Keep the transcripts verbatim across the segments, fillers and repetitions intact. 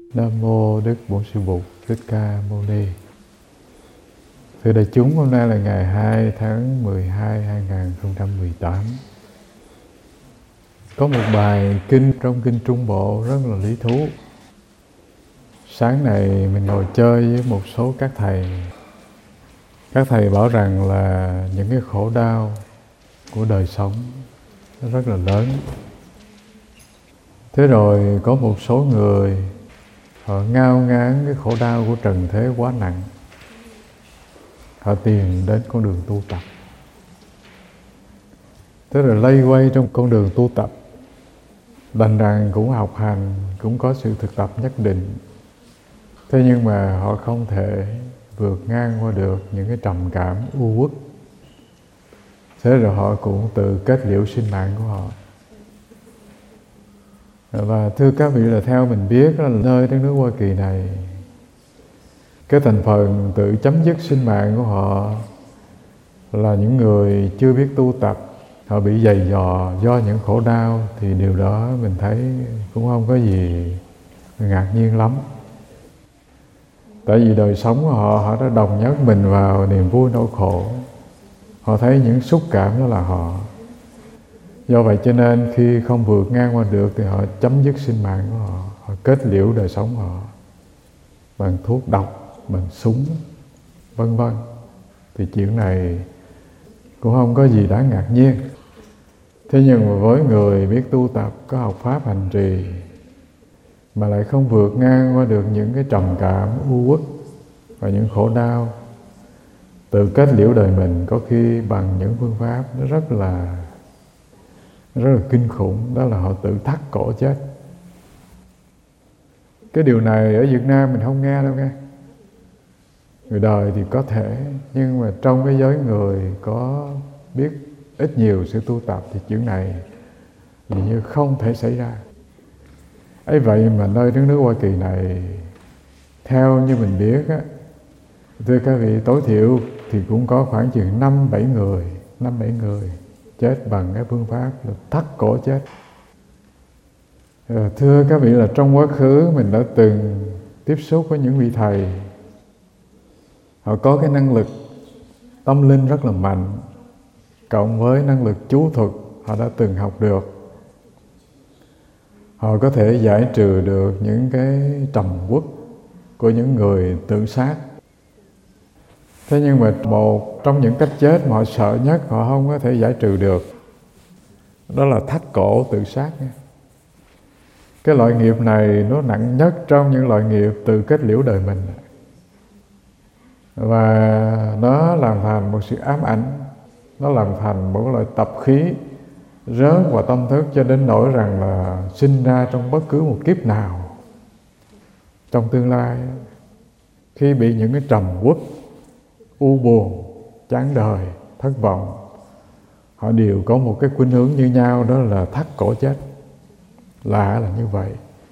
Nam mô Đức Bổn Sư Bụt Thích Ca Mâu Ni. Thưa đại chúng, hôm nay là ngày hai tháng mười hai hai nghìn không trăm mười tám. Có một bài kinh trong kinh Trung Bộ rất là lý thú. Sáng này mình ngồi chơi với một số các thầy. Các thầy bảo rằng là những cái khổ đau của đời sống nó rất là lớn. Thế rồi có một số người họ ngao ngán cái khổ đau của trần thế quá nặng. Họ tìm đến con đường tu tập. Thế rồi lây quay trong con đường tu tập, đành rằng cũng học hành, cũng có sự thực tập nhất định. Thế nhưng mà họ không thể vượt ngang qua được những cái trầm cảm u uất. Thế rồi họ cũng tự kết liễu sinh mạng của họ. Và thưa các vị, là theo mình biết là nơi đất nước Hoa Kỳ này, cái thành phần tự chấm dứt sinh mạng của họ là những người chưa biết tu tập. Họ bị dày dò do những khổ đau, thì điều đó mình thấy cũng không có gì ngạc nhiên lắm. Tại vì đời sống của họ, họ đã đồng nhất mình vào niềm vui nỗi khổ. Họ thấy những xúc cảm đó là họ. Do vậy cho nên khi không vượt ngang qua được thì họ chấm dứt sinh mạng của họ. Họ kết liễu đời sống của họ bằng thuốc độc, bằng súng, vân vân. Thì chuyện này cũng không có gì đáng ngạc nhiên. Thế nhưng mà với người biết tu tập, có học pháp hành trì, mà lại không vượt ngang qua được những cái trầm cảm, u uất và những khổ đau, tự kết liễu đời mình có khi bằng những phương pháp nó rất là rất là kinh khủng. Đó là họ tự thắt cổ chết. Cái điều này ở Việt Nam mình không nghe đâu nghe. Người đời thì có thể, nhưng mà trong cái giới người có biết ít nhiều sự tu tập thì chuyện này dường như không thể xảy ra. Ấy vậy mà nơi đất nước Hoa Kỳ này, theo như mình biết á, thưa các vị, tối thiểu thì cũng có khoảng chừng năm bảy người, năm bảy người chết bằng cái phương pháp là thắt cổ chết. À, thưa các vị, là trong quá khứ mình đã từng tiếp xúc với những vị thầy. Họ có cái năng lực tâm linh rất là mạnh, cộng với năng lực chú thuật họ đã từng học được. Họ có thể giải trừ được những cái trầm uất của những người tự sát. Thế nhưng mà một trong những cách chết mà họ sợ nhất, họ không có thể giải trừ được, đó là thắt cổ tự sát. Cái loại nghiệp này nó nặng nhất trong những loại nghiệp tự kết liễu đời mình. Và nó làm thành một sự ám ảnh, nó làm thành một loại tập khí rớt vào tâm thức, cho đến nỗi rằng là sinh ra trong bất cứ một kiếp nào trong tương lai, khi bị những cái trầm uất, u buồn, chán đời, thất vọng, họ đều có một cái khuynh hướng như nhau, đó là thắt cổ chết. Lạ là như vậy.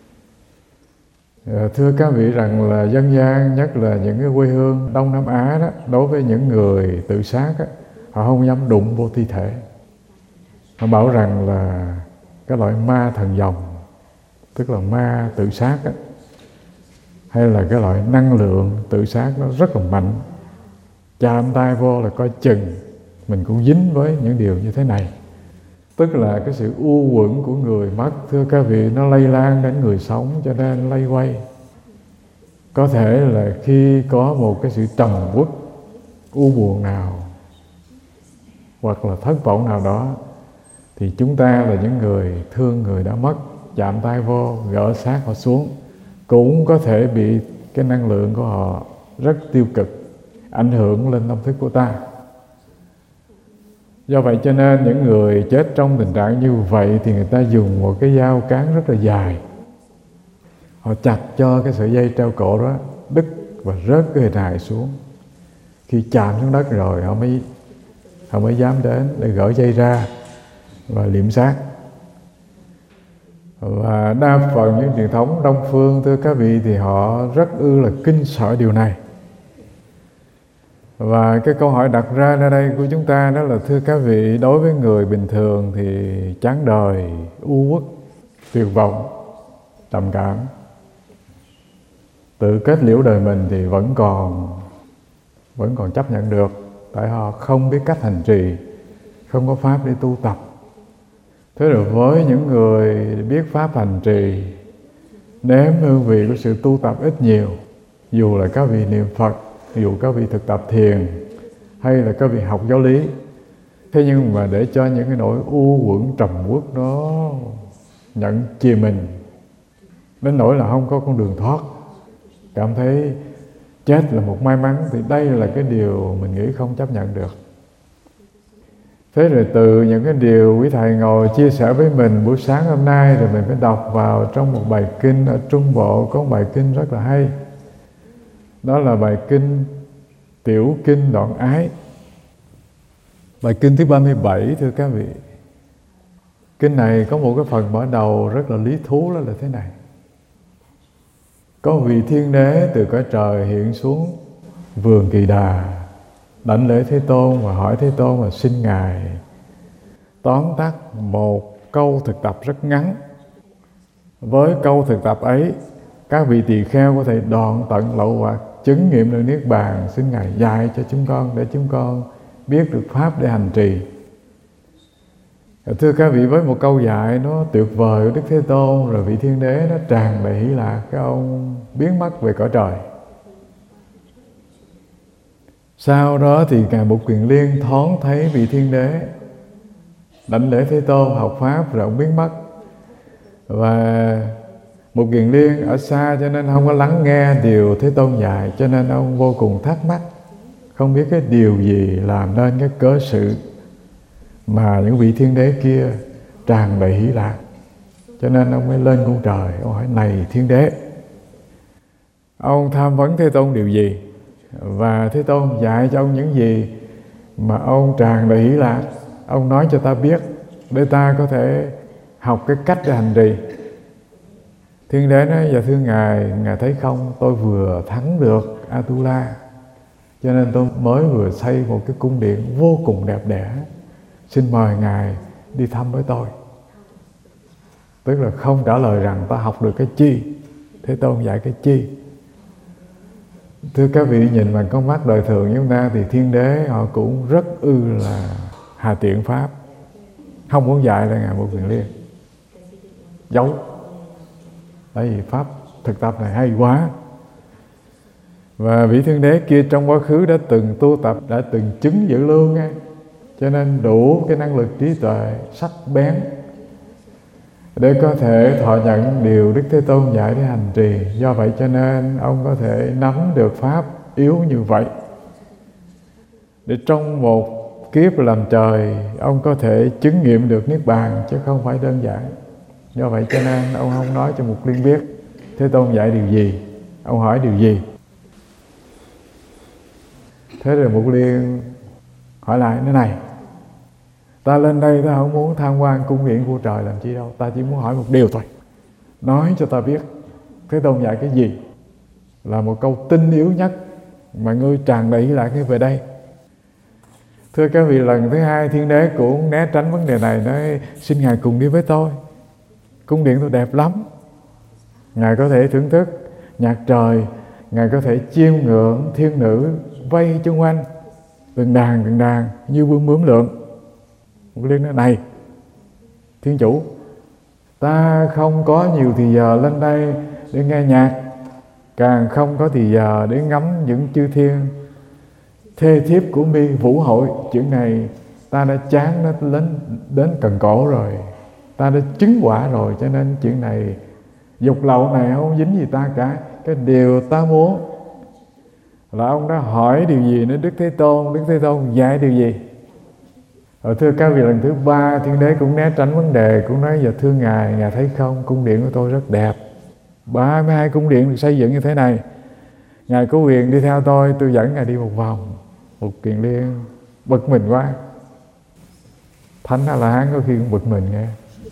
À, thưa các vị, rằng là dân gian, nhất là những cái quê hương Đông Nam Á đó, đối với những người tự sát á, họ không dám đụng vô thi thể. Họ bảo rằng là cái loại ma thần dòng, tức là ma tự sát á, hay là cái loại năng lượng tự sát nó rất là mạnh, chạm tay vô là coi chừng mình cũng dính với những điều như thế này. Tức là cái sự u uẩn của người mất, thưa các vị, nó lây lan đến người sống, cho nên lây quay. Có thể là khi có một cái sự trầm uất, u buồn nào, hoặc là thất vọng nào đó, thì chúng ta là những người thương người đã mất, chạm tay vô, gỡ xác họ xuống, cũng có thể bị cái năng lượng của họ rất tiêu cực ảnh hưởng lên tâm thức của ta. Do vậy cho nên những người chết trong tình trạng như vậy thì người ta dùng một cái dao cán rất là dài. Họ chặt cho cái sợi dây treo cổ đó đứt và rớt cái hình hài xuống. Khi chạm xuống đất rồi họ mới họ mới dám đến để gỡ dây ra và liệm xác. Và đa phần những truyền thống Đông phương, thưa các vị, thì họ rất ư là kinh sợ điều này. Và cái câu hỏi đặt ra nơi đây của chúng ta đó là, thưa các vị, đối với người bình thường thì chán đời, u uất, tuyệt vọng, trầm cảm, tự kết liễu đời mình thì vẫn còn vẫn còn chấp nhận được, tại họ không biết cách hành trì, không có pháp để tu tập. Thế rồi với những người biết pháp hành trì, nếm hương vị của sự tu tập ít nhiều, dù là các vị niệm Phật, dù các vị thực tập thiền, hay là các vị học giáo lý, thế nhưng mà để cho những cái nỗi u uẩn trầm uất đó nhận chìm mình đến nỗi là không có con đường thoát, cảm thấy chết là một may mắn, thì đây là cái điều mình nghĩ không chấp nhận được. Thế rồi từ những cái điều quý thầy ngồi chia sẻ với mình buổi sáng hôm nay, rồi mình phải đọc vào trong một bài kinh ở Trung Bộ, có một bài kinh rất là hay. Đó là bài kinh Tiểu Kinh Đoạn Ái, bài kinh thứ ba mươi bảy, thưa các vị. Kinh này có một cái phần mở đầu rất là lý thú, đó là thế này. Có vị thiên đế từ cõi trời hiện xuống vườn Kỳ Đà, đảnh lễ Thế Tôn và hỏi Thế Tôn và xin Ngài tóm tắt một câu thực tập rất ngắn. Với câu thực tập ấy, các vị tỳ kheo có thể đoạn tận lậu hoặc, chứng nghiệm được Niết Bàn. Xin Ngài dạy cho chúng con để chúng con biết được pháp để hành trì. Thưa các vị, với một câu dạy nó tuyệt vời của Đức Thế Tôn, rồi vị thiên đế nó tràn đầy hỷ lạc, cái ông biến mất về cõi trời. Sau đó thì Ngài Bụt Kiền Liên thoáng thấy vị thiên đế, đảnh lễ Thế Tôn, học pháp, rồi ông biến mất. Và Bụt Kiền Liên ở xa cho nên không có lắng nghe điều Thế Tôn dạy, cho nên ông vô cùng thắc mắc, không biết cái điều gì làm nên cái cớ sự mà những vị thiên đế kia tràn đầy hỷ lạc. Cho nên ông mới lên cung trời, ông hỏi: này thiên đế, ông tham vấn Thế Tôn điều gì? Và Thế Tôn dạy cho ông những gì mà ông tràn đầy hỷ lạc? Ông nói cho ta biết để ta có thể học cái cách để hành trì. Thiên đế nói: dạ thưa Ngài, Ngài thấy không, tôi vừa thắng được Atula, cho nên tôi mới vừa xây một cái cung điện vô cùng đẹp đẽ, xin mời Ngài đi thăm với tôi. Tức là không trả lời rằng ta học được cái chi, Thế Tôn dạy cái chi. Thưa các vị, nhìn bằng con mắt đời thường như chúng ta thì thiên đế họ cũng rất ư là hà tiện pháp, không muốn dạy là Ngài Bụt Kiền Liên, giấu. Bởi vì pháp thực tập này hay quá. Và vị thiên đế kia trong quá khứ đã từng tu tập, đã từng chứng dự lưu nghe, cho nên đủ cái năng lực trí tuệ sắc bén để có thể thọ nhận điều Đức Thế Tôn dạy để hành trì. Do vậy cho nên ông có thể nắm được pháp yếu như vậy, để trong một kiếp làm trời ông có thể chứng nghiệm được Niết Bàn, chứ không phải đơn giản. Do vậy cho nên ông không nói cho Mục Liên biết Thế Tôn dạy điều gì, ông hỏi điều gì. Thế rồi Mục Liên hỏi lại: thế này, ta lên đây ta không muốn tham quan cung điện của trời làm chi đâu, ta chỉ muốn hỏi một điều thôi, nói cho ta biết Thế Tôn dạy cái gì, là một câu tinh yếu nhất mà ngươi tràn đầy lại cái về đây. Thưa các vị, lần thứ hai thiên đế cũng né tránh vấn đề này, nói: xin Ngài cùng đi với tôi, cung điện tôi đẹp lắm, Ngài có thể thưởng thức nhạc trời, Ngài có thể chiêm ngưỡng thiên nữ vây chung quanh từng đàn từng đàn như bướm bướm lượn. Một Liên nói: này thiên chủ, ta không có nhiều thì giờ lên đây để nghe nhạc, càng không có thì giờ để ngắm những chư thiên thê thiếp của mi vũ hội. Chuyện này ta đã chán nó đến, đến cần cổ rồi, ta đã chứng quả rồi, cho nên chuyện này dục lậu này không dính gì ta cả. Cái điều ta muốn là ông đã hỏi điều gì nữa Đức Thế Tôn, Đức Thế Tôn dạy điều gì. Rồi thưa các vị, lần thứ ba thiên đế cũng né tránh vấn đề, cũng nói: dạ thưa Ngài, Ngài thấy không, cung điện của tôi rất đẹp, ba mươi hai cung điện được xây dựng như thế này, Ngài có quyền đi theo tôi, tôi dẫn Ngài đi một vòng. Một Kiền Liên bực mình quá, Thánh A La Hán có khi cũng bực mình nghe.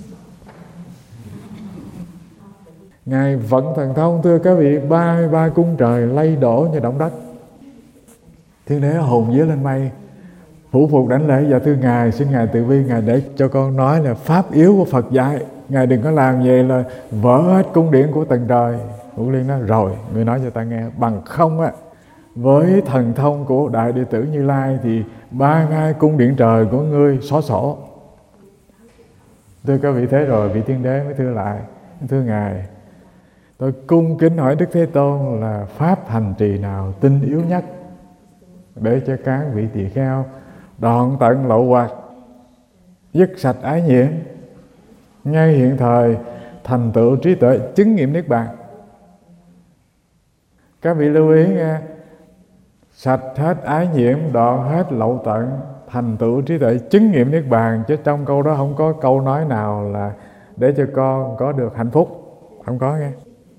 Ngài vận thần thông, thưa các vị, ba mươi ba cung trời lay đổ như động đất. Thiên đế hồn vía lên mây, phủ phục đảnh lễ: dạ thưa Ngài, xin Ngài từ bi, Ngài để cho con nói là pháp yếu của Phật dạy, Ngài đừng có làm vậy là vỡ hết cung điện của tầng trời. Ngũ Liên nói rồi, người nói cho ta nghe, bằng không á, với thần thông của đại đệ tử Như Lai thì ba ngai cung điện trời của ngươi xóa sổ. Thưa các vị, thế rồi vị Thiên Đế mới thưa lại, thưa ngài, tôi cung kính hỏi Đức Thế Tôn là pháp hành trì nào tinh yếu nhất để cho các vị tỳ kheo đoạn tận lậu hoặc, dứt sạch ái nhiễm, ngay hiện thời thành tựu trí tuệ chứng nghiệm niết bàn. Các vị lưu ý nghe, sạch hết ái nhiễm, đoạn hết lậu tận, thành tựu trí tuệ chứng nghiệm niết bàn, chứ trong câu đó không có câu nói nào là để cho con có được hạnh phúc, không có nghe.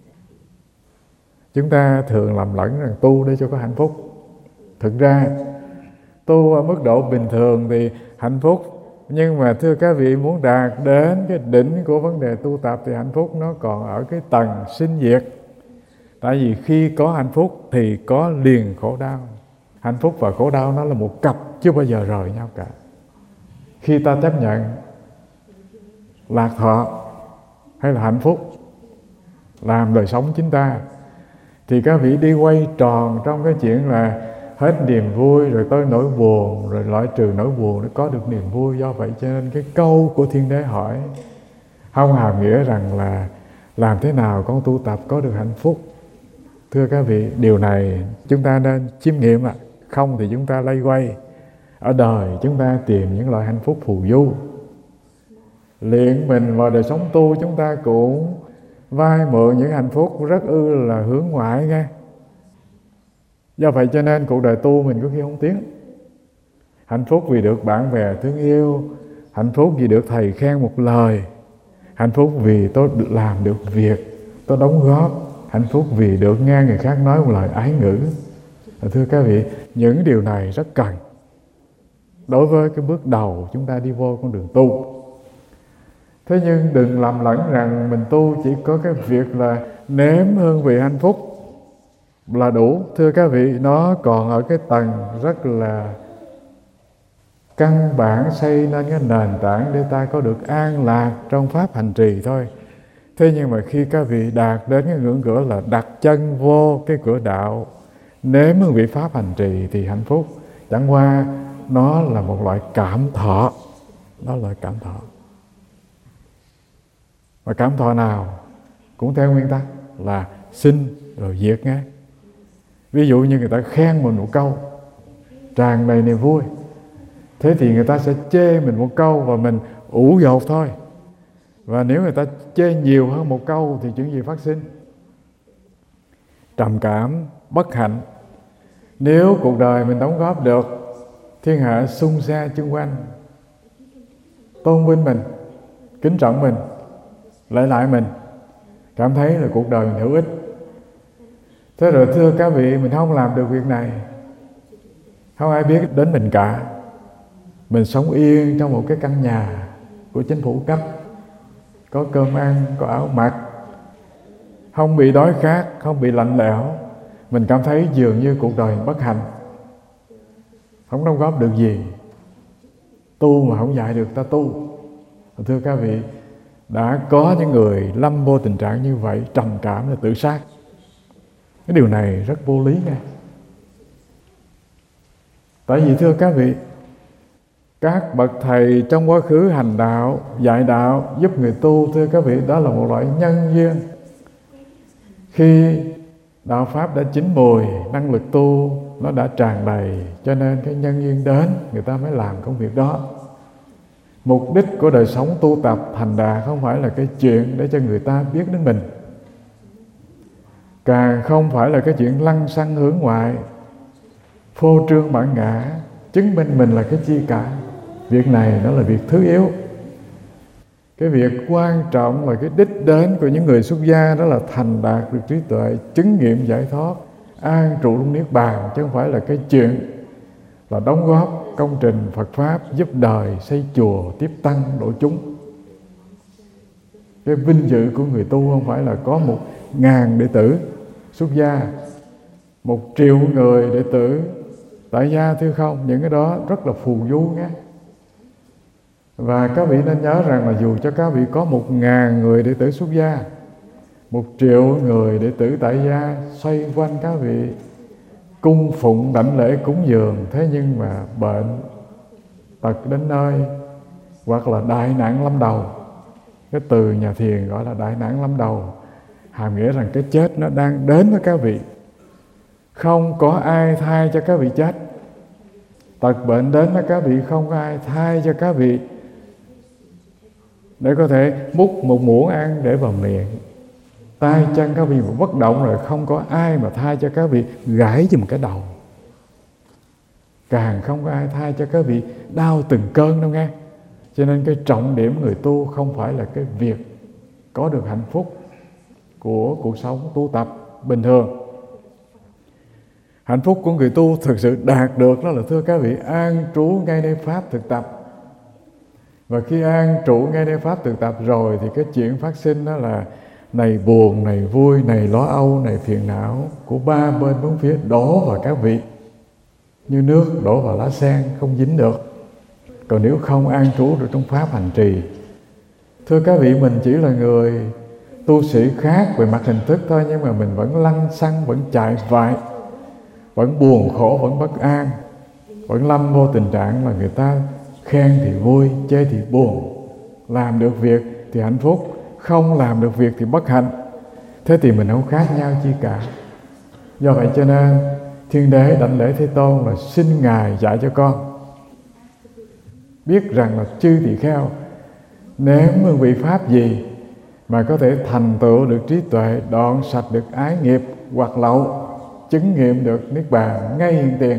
Chúng ta thường lầm lẫn rằng tu để cho có hạnh phúc. Thực ra tu ở mức độ bình thường thì hạnh phúc, nhưng mà thưa các vị, muốn đạt đến cái đỉnh của vấn đề tu tập thì hạnh phúc nó còn ở cái tầng sinh diệt. Tại vì khi có hạnh phúc thì có liền khổ đau. Hạnh phúc và khổ đau nó là một cặp, chưa bao giờ rời nhau cả. Khi ta chấp nhận lạc thọ hay là hạnh phúc làm đời sống chính ta, thì các vị đi quay tròn trong cái chuyện là hết niềm vui rồi tới nỗi buồn, rồi loại trừ nỗi buồn để có được niềm vui. Do vậy cho nên cái câu của Thiên Đế hỏi không hàm nghĩa rằng là làm thế nào con tu tập có được hạnh phúc. Thưa các vị, điều này chúng ta nên chiêm nghiệm ạ. Không thì chúng ta lây quay. Ở đời chúng ta tìm những loại hạnh phúc phù du. Luyện mình vào đời sống tu, chúng ta cũng vay mượn những hạnh phúc rất ư là hướng ngoại nghe. Do vậy cho nên cuộc đời tu mình có khi không tiến. Hạnh phúc vì được bạn bè thương yêu, hạnh phúc vì được thầy khen một lời, hạnh phúc vì tôi được làm được việc, tôi đóng góp, hạnh phúc vì được nghe người khác nói một lời ái ngữ. Thưa các vị, những điều này rất cần đối với cái bước đầu chúng ta đi vô con đường tu. Thế nhưng đừng lầm lẫn rằng mình tu chỉ có cái việc là nếm hương vị hạnh phúc là đủ. Thưa các vị, nó còn ở cái tầng rất là căn bản, xây nên cái nền tảng để ta có được an lạc trong pháp hành trì thôi. Thế nhưng mà khi các vị đạt đến cái ngưỡng cửa là đặt chân vô cái cửa đạo, nếm hương vị pháp hành trì, thì hạnh phúc chẳng qua nó là một loại cảm thọ. Nó là loại cảm thọ. Và cảm thọ nào cũng theo nguyên tắc là sinh rồi diệt ngay. Ví dụ như người ta khen mình một câu tràn đầy niềm vui, thế thì người ta sẽ chê mình một câu và mình ủ dột thôi. Và nếu người ta chê nhiều hơn một câu thì chuyện gì phát sinh? Trầm cảm, bất hạnh. Nếu cuộc đời mình đóng góp được, thiên hạ xung xa chung quanh tôn vinh mình, kính trọng mình, lại lại mình, cảm thấy là cuộc đời mình hữu ích. Thế rồi thưa các vị, mình không làm được việc này, không ai biết đến mình cả. Mình sống yên trong một cái căn nhà của chính phủ cấp, có cơm ăn, có áo mặc, không bị đói khát, không bị lạnh lẽo. Mình cảm thấy dường như cuộc đời bất hạnh, không đóng góp được gì. Tu mà không dạy được ta tu. Thưa các vị, đã có những người lâm vô tình trạng như vậy, trầm cảm là tự sát. Cái điều này rất vô lý nghe. Tại vì thưa các vị, các bậc thầy trong quá khứ hành đạo, dạy đạo, giúp người tu, thưa các vị, đó là một loại nhân duyên. Khi đạo Pháp đã chín mùi, năng lực tu nó đã tràn đầy, cho nên cái nhân duyên đến, người ta mới làm công việc đó. Mục đích của đời sống tu tập thành đạt không phải là cái chuyện để cho người ta biết đến mình, càng không phải là cái chuyện lăng xăng hướng ngoại, phô trương bản ngã, chứng minh mình là cái chi cả. Việc này nó là việc thứ yếu. Cái việc quan trọng là cái đích đến của những người xuất gia, đó là thành đạt được trí tuệ, chứng nghiệm giải thoát, an trụ trong niết bàn, chứ không phải là cái chuyện là đóng góp công trình Phật Pháp, giúp đời, xây chùa, tiếp tăng, độ chúng. Cái vinh dự của người tu không phải là có một ngàn đệ tử xuất gia, một triệu người đệ tử tại gia, thưa không. Những cái đó rất là phù du nhé. Và các vị nên nhớ rằng là dù cho các vị có một ngàn người đệ tử xuất gia, một triệu người đệ tử tại gia xoay quanh các vị, cung phụng đảnh lễ cúng dường. Thế nhưng mà bệnh tật đến nơi, hoặc là đại nạn lâm đầu. Cái từ nhà thiền gọi là đại nạn lâm đầu, hàm nghĩa rằng cái chết nó đang đến với các vị. Không có ai thay cho các vị chết. Tật bệnh đến với các vị, không có ai thay cho các vị để có thể múc một muỗng ăn để vào miệng. Tay chân các vị bất động rồi, không có ai mà thay cho các vị gãy cho một cái đầu. Càng không có ai thay cho các vị đau từng cơn đâu nghe. Cho nên cái trọng điểm người tu không phải là cái việc có được hạnh phúc của cuộc sống tu tập bình thường. Hạnh phúc của người tu thực sự đạt được đó là, thưa các vị, an trú ngay nơi pháp thực tập. Và khi an trụ ngay nơi pháp thực tập rồi thì cái chuyện phát sinh đó là này buồn, này vui, này lo âu, này phiền não của ba bên bốn phía đổ vào các vị như nước đổ vào lá sen, không dính được. Còn nếu không an trú được trong pháp hành trì, thưa các vị, mình chỉ là người tu sĩ khác về mặt hình thức thôi, nhưng mà mình vẫn lăng xăng, vẫn chạy vại, vẫn buồn khổ, vẫn bất an, vẫn lâm vô tình trạng là người ta khen thì vui, chê thì buồn. Làm được việc thì hạnh phúc, không làm được việc thì bất hạnh. Thế thì mình không khác nhau chi cả. Do vậy cho nên Thiên Đế đảnh lễ Thế Tôn là xin Ngài dạy cho con biết rằng là chư tỳ kheo nếm hương vị pháp gì mà có thể thành tựu được trí tuệ, đoạn sạch được ái nghiệp hoặc lậu, chứng nghiệm được niết bàn ngay hiện tiền.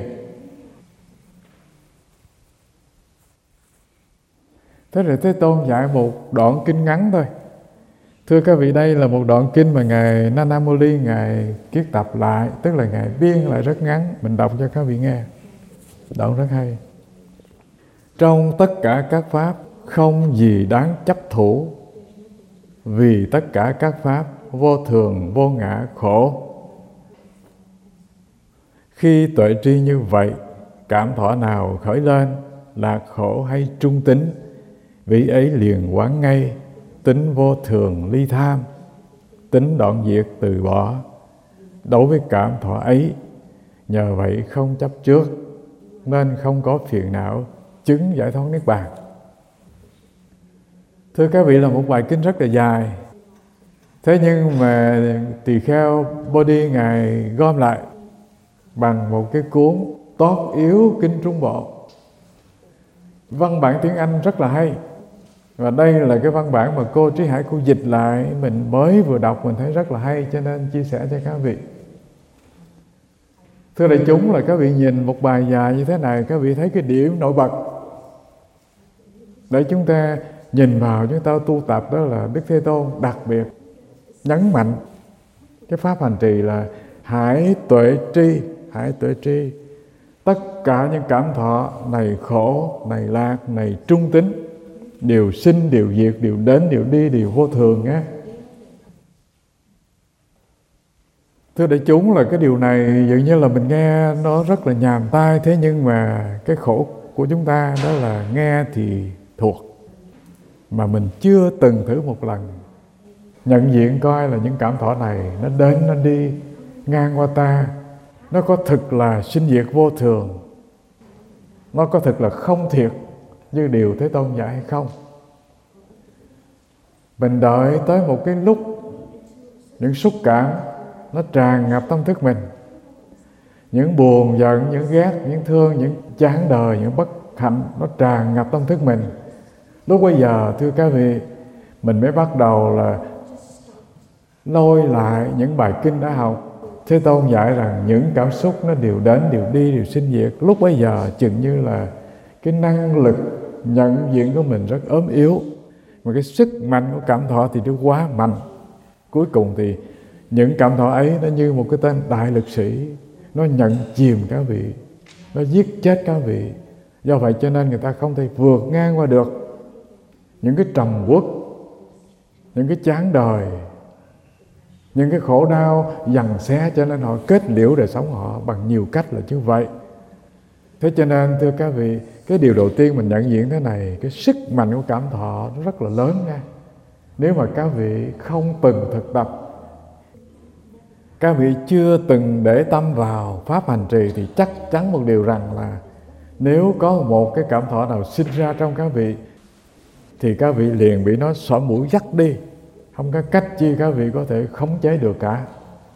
Thế rồi Thế Tôn dạy một đoạn kinh ngắn thôi. Thưa các vị, đây là một đoạn kinh mà Ngài Nana Mô Ni Ngài kiết tập lại, tức là Ngài biên lại rất ngắn. Mình đọc cho các vị nghe. Đoạn rất hay. Trong tất cả các pháp không gì đáng chấp thủ, vì tất cả các pháp vô thường, vô ngã, khổ. Khi tuệ tri như vậy, cảm thọ nào khởi lên, lạc khổ hay trung tính, vị ấy liền quán ngay tính vô thường ly tham, tính đoạn diệt từ bỏ. Đối với cảm thọ ấy, nhờ vậy không chấp trước, nên không có phiền não, chứng giải thoát niết bàn. Thưa các vị, là một bài kinh rất là dài. Thế nhưng mà tỳ kheo Bodhi Ngài gom lại bằng một cái cuốn Tốt Yếu Kinh Trung Bộ. Văn bản tiếng Anh rất là hay. Và đây là cái văn bản mà cô Trí Hải cô dịch lại, mình mới vừa đọc mình thấy rất là hay, cho nên chia sẻ cho các vị. Thưa đại chúng, là các vị nhìn một bài dài như thế này, các vị thấy cái điểm nổi bật để chúng ta nhìn vào, chúng ta tu tập, đó là Đức Thế Tôn đặc biệt nhấn mạnh cái pháp hành trì là hãy tuệ tri, hãy tuệ tri tất cả những cảm thọ này khổ, này lạc, này trung tính, đều sinh, đều diệt, đều đến, đều đi, đều vô thường á. Thưa đại chúng, là cái điều này dường như là mình nghe nó rất là nhàm tai, thế nhưng mà cái khổ của chúng ta đó là nghe thì thuộc, mà mình chưa từng thử một lần nhận diện coi là những cảm thọ này nó đến, nó đi ngang qua ta, nó có thực là sinh diệt vô thường, nó có thực là không thiệt như điều Thế Tôn dạy hay không. Mình đợi tới một cái lúc những xúc cảm nó tràn ngập tâm thức mình, những buồn giận, những ghét, những thương, những chán đời, những bất hạnh nó tràn ngập tâm thức mình. Lúc bây giờ, thưa các vị, mình mới bắt đầu là lôi lại những bài kinh đã học. Thế Tôn dạy rằng những cảm xúc nó đều đến, đều đi, đều sinh diệt. Lúc bây giờ chừng như là cái năng lực nhận diện của mình rất ốm yếu, mà cái sức mạnh của cảm thọ thì nó quá mạnh. Cuối cùng thì những cảm thọ ấy nó như một cái tên đại lực sĩ, nó nhận chìm các vị, nó giết chết các vị. Do vậy cho nên người ta không thể vượt ngang qua được những cái trầm uất, những cái chán đời, những cái khổ đau giằng xé, cho nên họ kết liễu đời sống họ bằng nhiều cách là như vậy. Thế cho nên thưa các vị, cái điều đầu tiên mình nhận diện thế này, cái sức mạnh của cảm thọ nó rất là lớn nha. Nếu mà các vị không từng thực tập các vị chưa từng để tâm vào pháp hành trì thì chắc chắn một điều rằng là nếu có một cái cảm thọ nào sinh ra trong các vị thì các vị liền bị nó xỏ mũi dắt đi, không có cách chi các vị có thể khống chế được cả.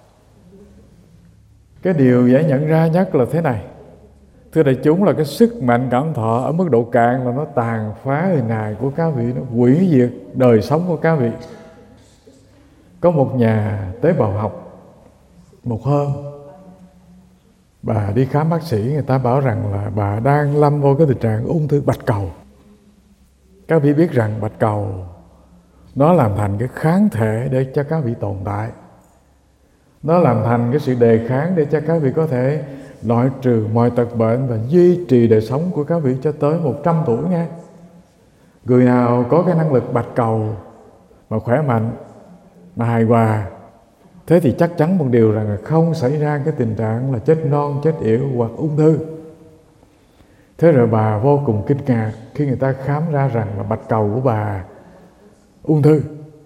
Cái điều dễ nhận ra nhất là thế này, thưa đại chúng, là cái sức mạnh cảm thọ ở mức độ cạn là nó tàn phá hình hài của các vị, nó hủy diệt đời sống của các vị. Có một nhà tế bào học, một hôm bà đi khám bác sĩ, người ta bảo rằng là bà đang lâm vô cái tình trạng ung thư bạch cầu. Các vị biết rằng bạch cầu nó làm thành cái kháng thể để cho các vị tồn tại, nó làm thành cái sự đề kháng để cho các vị có thể loại trừ mọi tật bệnh và duy trì đời sống của các vị cho tới một trăm tuổi nghe. Người nào có cái năng lực bạch cầu mà khỏe mạnh, mà hài hòa, thế thì chắc chắn một điều rằng là không xảy ra cái tình trạng là chết non, chết yểu hoặc ung thư. Thế rồi bà vô cùng kinh ngạc khi người ta khám ra rằng là bạch cầu của bà ung thư.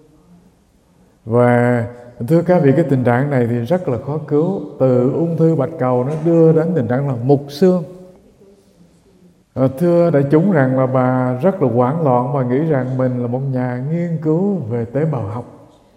Và thưa các vị, cái tình trạng này thì rất là khó cứu. Từ ung thư bạch cầu nó đưa đến tình trạng là mục xương. À, thưa đại chúng rằng là bà rất là hoảng loạn và nghĩ rằng mình là một nhà nghiên cứu về tế bào học.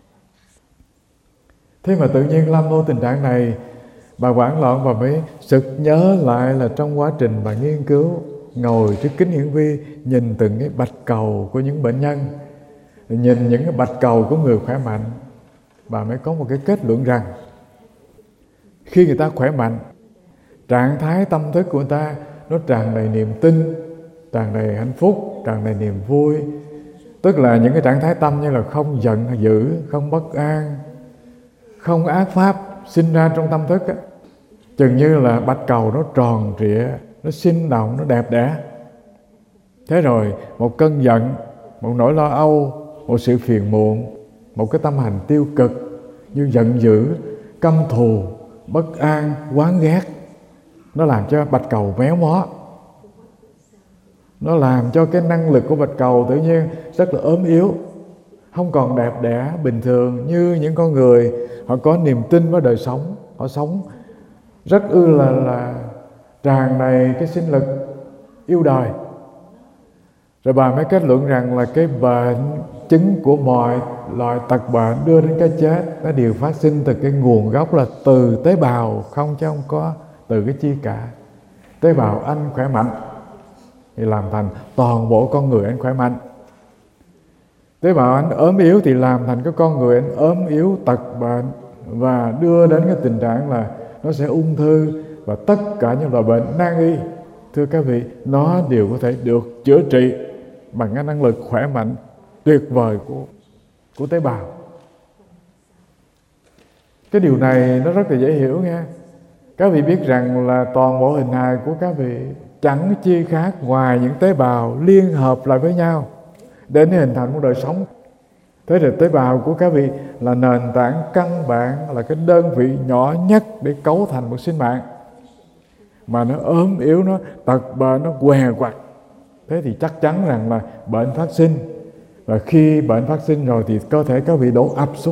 Thế mà tự nhiên lâm vô tình trạng này, bà hoảng loạn và mới sực nhớ lại là trong quá trình bà nghiên cứu, ngồi trước kính hiển vi nhìn từng cái bạch cầu của những bệnh nhân, nhìn những cái bạch cầu của người khỏe mạnh, bà mới có một cái kết luận rằng khi người ta khỏe mạnh, trạng thái tâm thức của người ta nó tràn đầy niềm tin, tràn đầy hạnh phúc, tràn đầy niềm vui. Tức là những cái trạng thái tâm như là không giận dữ, không bất an, không ác pháp sinh ra trong tâm thức á, chừng như là bạch cầu nó tròn trịa, nó sinh động, nó đẹp đẽ. Thế rồi một cơn giận, một nỗi lo âu, một sự phiền muộn, một cái tâm hành tiêu cực như giận dữ, căm thù, bất an, oán ghét, nó làm cho bạch cầu méo mó. Nó làm cho cái năng lực của bạch cầu tự nhiên rất là ốm yếu, không còn đẹp đẽ bình thường như những con người họ có niềm tin vào đời sống, họ sống rất ư là là tràn đầy cái sinh lực yêu đời. Rồi bà mới kết luận rằng là cái bệnh chứng của mọi loại tật bệnh đưa đến cái chết nó đều phát sinh từ cái nguồn gốc là từ tế bào, không chứ không có từ cái chi cả. Tế bào anh khỏe mạnh thì làm thành toàn bộ con người anh khỏe mạnh. Tế bào anh ốm yếu thì làm thành cái con người anh ốm yếu tật bệnh, và đưa đến cái tình trạng là nó sẽ ung thư và tất cả những loại bệnh nan y. Thưa các vị, nó đều có thể được chữa trị bằng cái năng lực khỏe mạnh tuyệt vời của, của tế bào. Cái điều này nó rất là dễ hiểu nha. Các vị biết rằng là toàn bộ hình hài của các vị chẳng chi khác ngoài những tế bào liên hợp lại với nhau để hình thành một đời sống. Thế thì tế bào của các vị là nền tảng căn bản, là cái đơn vị nhỏ nhất để cấu thành một sinh mạng. Mà nó ốm yếu, nó tật bệnh, nó què quặt, thế thì chắc chắn rằng là bệnh phát sinh. Và khi bệnh phát sinh rồi thì cơ thể các vị đổ ập xuống.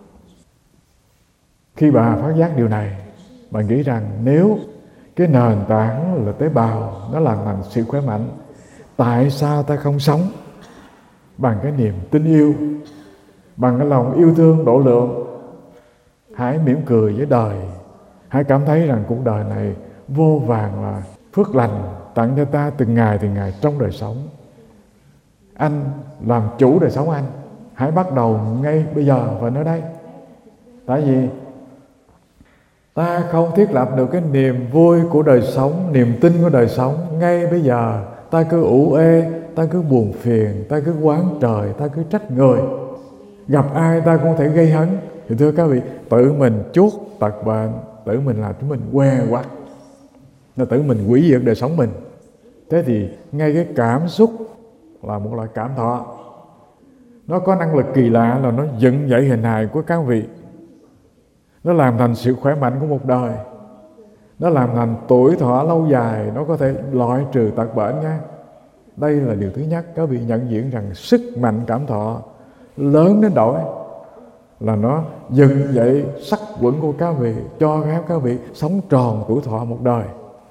Khi bà phát giác điều này, bà nghĩ rằng nếu cái nền tảng là tế bào nó làm thành sự khỏe mạnh, tại sao ta không sống bằng cái niềm tin yêu, bằng cái lòng yêu thương độ lượng? Hãy mỉm cười với đời, hãy cảm thấy rằng cuộc đời này vô vàn là phước lành tặng cho ta từng ngày từng ngày trong đời sống. Anh làm chủ đời sống anh, hãy bắt đầu ngay bây giờ và nơi đây. Tại vì ta không thiết lập được cái niềm vui của đời sống, niềm tin của đời sống ngay bây giờ. Ta cứ ủ ê, ta cứ buồn phiền, ta cứ oán trời, ta cứ trách người. Gặp ai ta cũng thể gây hấn. Thì thưa các vị, tự mình chuốc tật bệnh, tự mình làm chúng mình què quặt, là tự mình hủy diệt đời sống mình. Thế thì ngay cái cảm xúc là một loại cảm thọ, nó có năng lực kỳ lạ là nó dựng dậy hình hài của các vị. Nó làm thành sự khỏe mạnh của một đời, nó làm thành tuổi thọ lâu dài, nó có thể loại trừ tật bệnh nha. Đây là điều thứ nhất. Các vị nhận diện rằng sức mạnh cảm thọ lớn đến độ là nó dựng dậy sắc quẩn của các vị, cho phép các vị sống tròn tuổi thọ một đời.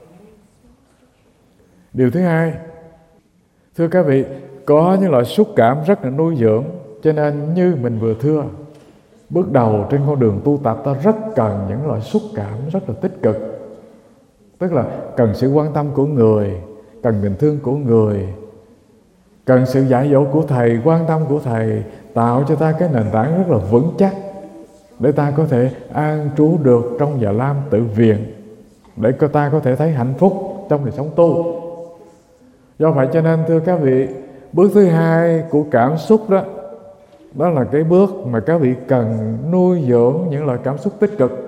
Điều thứ hai, thưa các vị, có những loại xúc cảm rất là nuôi dưỡng, cho nên như mình vừa thưa, bước đầu trên con đường tu tập ta rất cần những loại xúc cảm rất là tích cực. Tức là cần sự quan tâm của người, cần tình thương của người, cần sự dạy dỗ của Thầy, quan tâm của Thầy, tạo cho ta cái nền tảng rất là vững chắc để ta có thể an trú được trong Già Lam tự viện, để cho ta có thể thấy hạnh phúc trong đời sống tu. Do vậy cho nên thưa các vị, bước thứ hai của cảm xúc đó, đó là cái bước mà các vị cần nuôi dưỡng những loại cảm xúc tích cực.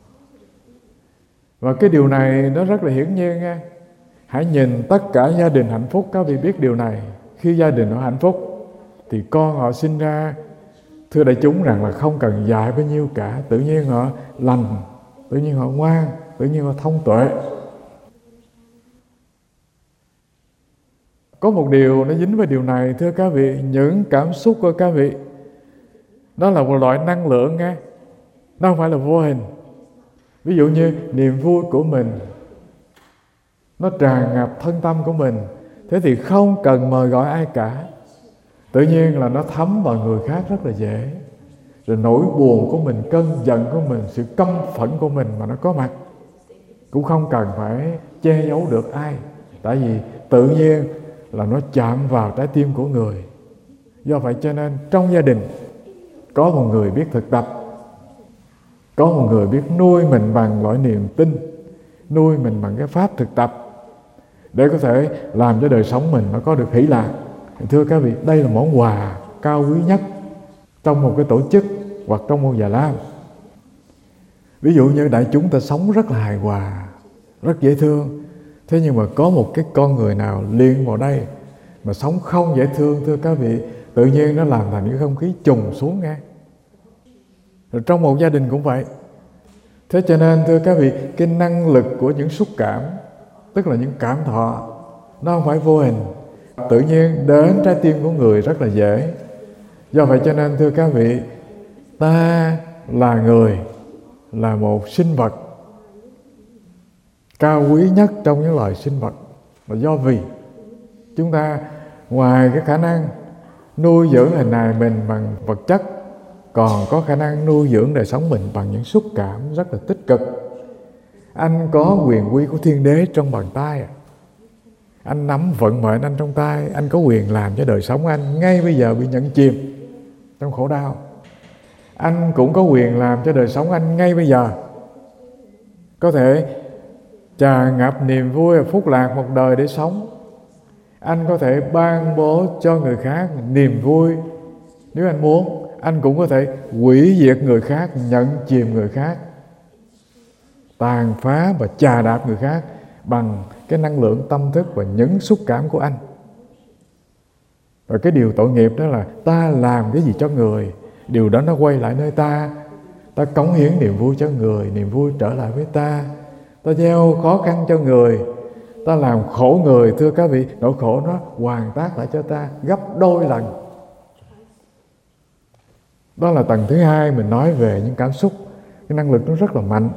Và cái điều này nó rất là hiển nhiên nha. Hãy nhìn tất cả gia đình hạnh phúc, các vị biết điều này. Khi gia đình họ hạnh phúc thì con họ sinh ra, thưa đại chúng rằng là không cần dạy bao nhiêu cả, tự nhiên họ lành, tự nhiên họ ngoan, tự nhiên họ thông tuệ. Có một điều nó dính với điều này, thưa các vị, những cảm xúc của các vị đó là một loại năng lượng nghe, nó không phải là vô hình. Ví dụ như niềm vui của mình nó tràn ngập thân tâm của mình, thế thì không cần mời gọi ai cả, tự nhiên là nó thấm vào người khác rất là dễ. Rồi nỗi buồn của mình, cơn giận của mình, sự căm phẫn của mình mà nó có mặt, cũng không cần phải che giấu được ai, tại vì tự nhiên là nó chạm vào trái tim của người. Do vậy cho nên trong gia đình có một người biết thực tập, có một người biết nuôi mình bằng loại niềm tin, nuôi mình bằng cái pháp thực tập để có thể làm cho đời sống mình nó có được hỷ lạc. Thưa các vị, đây là món quà cao quý nhất trong một cái tổ chức hoặc trong một Già Lam. Ví dụ như đại chúng ta sống rất là hài hòa, rất dễ thương, thế nhưng mà có một cái con người nào liên vào đây mà sống không dễ thương, thưa các vị, tự nhiên nó làm thành cái không khí trùng xuống nghe. Rồi trong một gia đình cũng vậy. Thế cho nên thưa các vị, cái năng lực của những xúc cảm, tức là những cảm thọ, nó không phải vô hình, tự nhiên đến trái tim của người rất là dễ. Do vậy cho nên thưa các vị, ta là người, là một sinh vật cao quý nhất trong những loài sinh vật, là do vì chúng ta ngoài cái khả năng nuôi dưỡng hình hài mình bằng vật chất, còn có khả năng nuôi dưỡng đời sống mình bằng những xúc cảm rất là tích cực. Anh có quyền quy của thiên đế trong bàn tay, anh nắm vận mệnh anh trong tay, anh có quyền làm cho đời sống anh ngay bây giờ bị nhấn chìm trong khổ đau. Anh cũng có quyền làm cho đời sống anh ngay bây giờ có thể tràn ngập niềm vui và phúc lạc một đời để sống. Anh có thể ban bố cho người khác niềm vui nếu anh muốn. Anh cũng có thể hủy diệt người khác, nhận chìm người khác, tàn phá và chà đạp người khác bằng cái năng lượng tâm thức và những xúc cảm của anh. Và cái điều tội nghiệp đó là ta làm cái gì cho người, điều đó nó quay lại nơi ta. Ta cống hiến niềm vui cho người, niềm vui trở lại với ta. Ta gieo khó khăn cho người, ta làm khổ người, thưa các vị, nỗi khổ nó hoàn tác lại cho ta gấp đôi lần. Đó là tầng thứ hai, mình nói về những cảm xúc, cái năng lực nó rất là mạnh.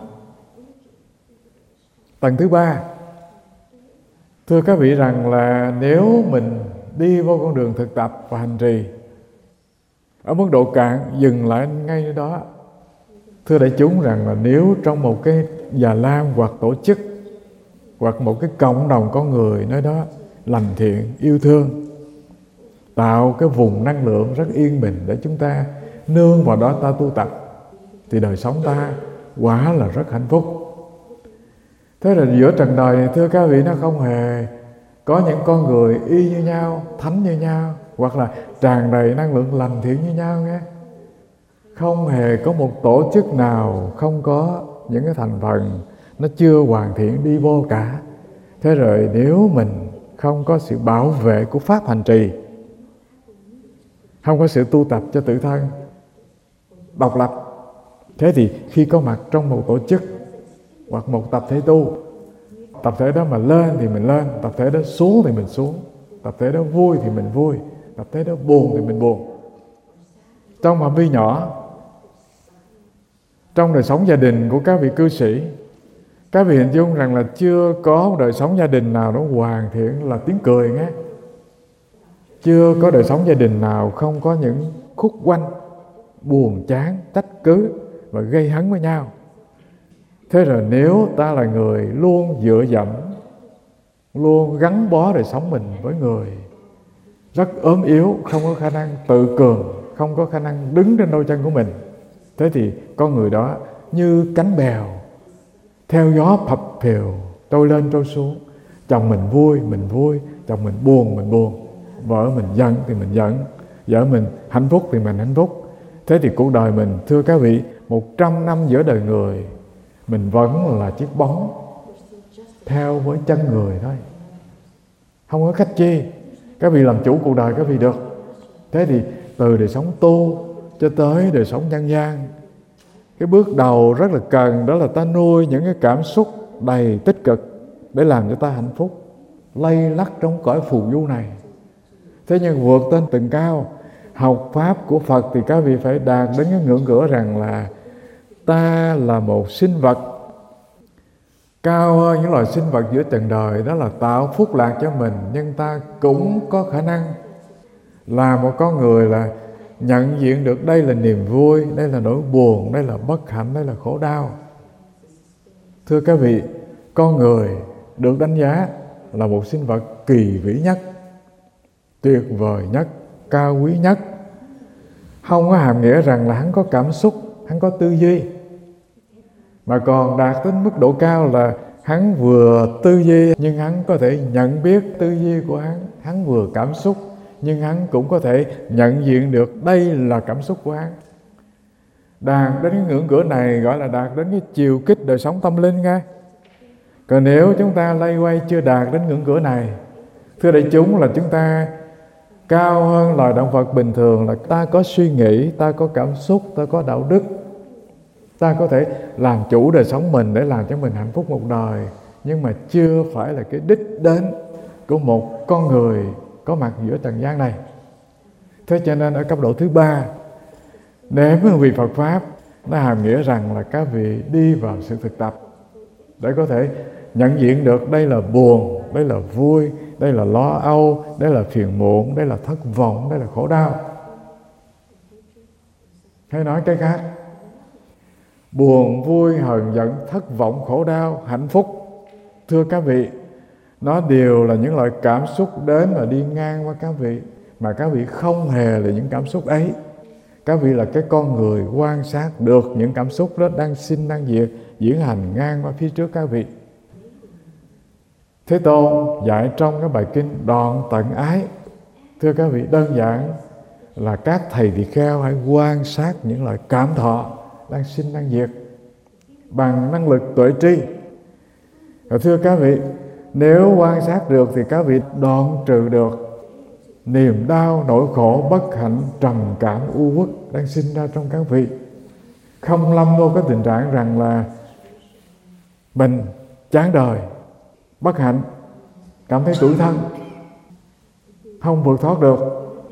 Tầng thứ ba, thưa các vị rằng là nếu mình đi vô con đường thực tập và hành trì ở mức độ cạn, dừng lại ngay nơi đó. Thưa đại chúng rằng là nếu trong một cái Già Lam hoặc tổ chức hoặc một cái cộng đồng con người nơi đó lành thiện, yêu thương, tạo cái vùng năng lượng rất yên bình để chúng ta nương vào đó ta tu tập, thì đời sống ta quả là rất hạnh phúc. Thế là giữa trần đời này, thưa các vị, nó không hề có những con người y như nhau, thánh như nhau, hoặc là tràn đầy năng lượng lành thiện như nhau nghe. Không hề có một tổ chức nào không có những cái thành phần nó chưa hoàn thiện đi vô cả. Thế rồi nếu mình không có sự bảo vệ của pháp hành trì, không có sự tu tập cho tự thân độc lập, thế thì khi có mặt trong một tổ chức hoặc một tập thể tu, tập thể đó mà lên thì mình lên, tập thể đó xuống thì mình xuống, tập thể đó vui thì mình vui, tập thể đó buồn thì mình buồn. Trong phạm vi nhỏ, Trong đời sống gia đình của các vị cư sĩ, các vị hình dung rằng là chưa có một đời sống gia đình nào nó hoàn thiện là tiếng cười nghe. Chưa có đời sống gia đình nào không có những khúc quanh, buồn chán, trách cứ và gây hấn với nhau. Thế rồi nếu ta là người luôn dựa dẫm, luôn gắn bó đời sống mình với người rất ốm yếu, không có khả năng tự cường, không có khả năng đứng trên đôi chân của mình, thế thì con người đó như cánh bèo theo gió phập phều, trôi lên trôi xuống. Chồng mình vui mình vui, chồng mình buồn mình buồn, vợ mình giận thì mình giận, vợ mình hạnh phúc thì mình hạnh phúc. Thế thì cuộc đời mình, thưa các vị, một trăm năm giữa đời người, mình vẫn là chiếc bóng theo với chân người thôi, không có khách chi. Các vị làm chủ cuộc đời các vị được. Thế thì từ đời sống tu cho tới đời sống nhân gian, cái bước đầu rất là cần đó là ta nuôi những cái cảm xúc đầy tích cực để làm cho ta hạnh phúc, lay lắc trong cõi phù du này. Thế nhưng vượt lên tầng cao, học pháp của Phật thì các vị phải đạt đến cái ngưỡng cửa rằng là ta là một sinh vật cao hơn những loài sinh vật giữa trần đời, đó là tạo phúc lạc cho mình, nhưng ta cũng có khả năng là một con người là nhận diện được đây là niềm vui, đây là nỗi buồn, đây là bất hạnh, đây là khổ đau. Thưa các vị, con người được đánh giá là một sinh vật kỳ vĩ nhất, tuyệt vời nhất, cao quý nhất. Không có hàm nghĩa rằng là hắn có cảm xúc, hắn có tư duy, mà còn đạt đến mức độ cao là hắn vừa tư duy nhưng hắn có thể nhận biết tư duy của hắn, hắn vừa cảm xúc nhưng hắn cũng có thể nhận diện được đây là cảm xúc của hắn. Đạt đến cái ngưỡng cửa này gọi là đạt đến cái chiều kích đời sống tâm linh nghe. Còn nếu chúng ta lay quay chưa đạt đến ngưỡng cửa này, thưa đại chúng, là chúng ta cao hơn loài động vật bình thường, là ta có suy nghĩ, ta có cảm xúc, ta có đạo đức, ta có thể làm chủ đời sống mình để làm cho mình hạnh phúc một đời, nhưng mà chưa phải là cái đích đến của một con người có mặt giữa trần gian này. Thế cho nên ở cấp độ thứ ba, nếu vì Phật Pháp, nó hàm nghĩa rằng là các vị đi vào sự thực tập để có thể nhận diện được đây là buồn, đây là vui, đây là lo âu, đây là phiền muộn, đây là thất vọng, đây là khổ đau. Hay nói cái khác, buồn, vui, hờn giận, thất vọng, khổ đau, hạnh phúc, thưa các vị, nó đều là những loại cảm xúc đến và đi ngang qua các vị, mà các vị không hề là những cảm xúc ấy. Các vị là cái con người quan sát được những cảm xúc đó đang sinh, đang diệt, diễn hành ngang qua phía trước các vị. Thế Tôn dạy trong cái bài kinh Đoạn Tận Ái, thưa các vị, đơn giản là các thầy tỳ kheo hãy quan sát những loại cảm thọ đang sinh, đang diệt bằng năng lực tuệ tri. Và thưa các vị, nếu quan sát được thì các vị đoạn trừ được niềm đau, nỗi khổ, bất hạnh, trầm cảm, u uất đang sinh ra trong các vị. Không lâm vô cái tình trạng rằng là mình chán đời, bất hạnh, cảm thấy tủi thân, không vượt thoát được,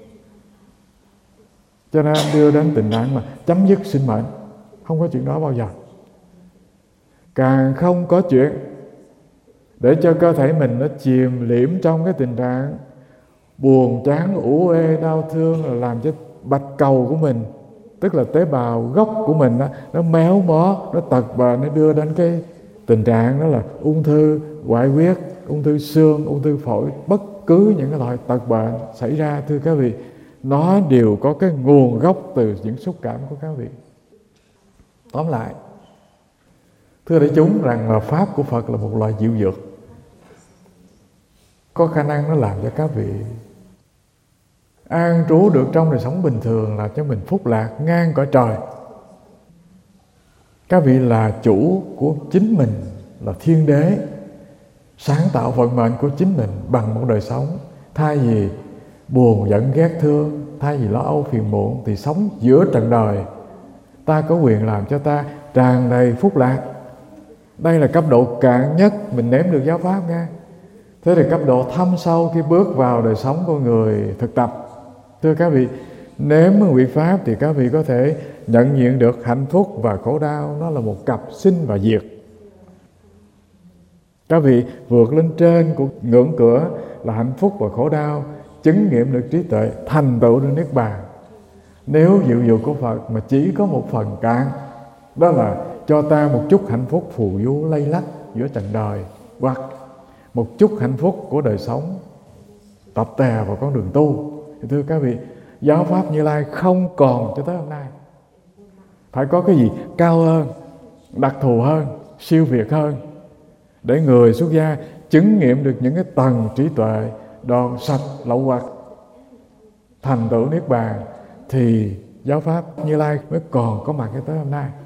cho nên đưa đến tình trạng mà chấm dứt sinh mệnh. Không có chuyện đó bao giờ. Càng không có chuyện để cho cơ thể mình nó chìm liễm trong cái tình trạng buồn chán, ủ ê, đau thương, là làm cho bạch cầu của mình, tức là tế bào gốc của mình đó, nó méo mó, nó tật bệnh, nó đưa đến cái tình trạng đó là ung thư ngoại huyết, ung thư xương, ung thư phổi, bất cứ những cái loại tật bệnh xảy ra, thưa các vị, nó đều có cái nguồn gốc từ những xúc cảm của các vị. Tóm lại, thưa đại chúng, rằng là pháp của Phật là một loại diệu dược, có khả năng nó làm cho các vị an trú được trong đời sống bình thường, làm cho mình phúc lạc ngang cõi trời. Các vị là chủ của chính mình, là thiên đế, sáng tạo vận mệnh của chính mình bằng một đời sống. Thay vì buồn giận ghét thương, thay vì lo âu phiền muộn, thì sống giữa trần đời, ta có quyền làm cho ta tràn đầy phúc lạc. Đây là cấp độ cạn nhất mình nếm được giáo pháp nha. Thế thì cấp độ thâm sâu khi bước vào đời sống của người thực tập, thưa các vị, nếm vị pháp thì các vị có thể nhận diện được hạnh phúc và khổ đau nó là một cặp sinh và diệt. Các vị vượt lên trên của ngưỡng cửa là hạnh phúc và khổ đau, chứng nghiệm được trí tuệ, thành tựu được niết bàn. Nếu diệu dục của Phật mà chỉ có một phần cạn, đó là cho ta một chút hạnh phúc phù du lay lắc giữa trần đời, hoặc một chút hạnh phúc của đời sống tập tè vào con đường tu. Thì thưa các vị, giáo pháp Như Lai không còn cho tới hôm nay. Phải có cái gì cao hơn, đặc thù hơn, siêu việt hơn, để người xuất gia chứng nghiệm được những cái tầng trí tuệ đoan sạch lậu hoặc, thành tựu niết bàn, thì giáo pháp Như Lai mới còn có mặt cho tới hôm nay.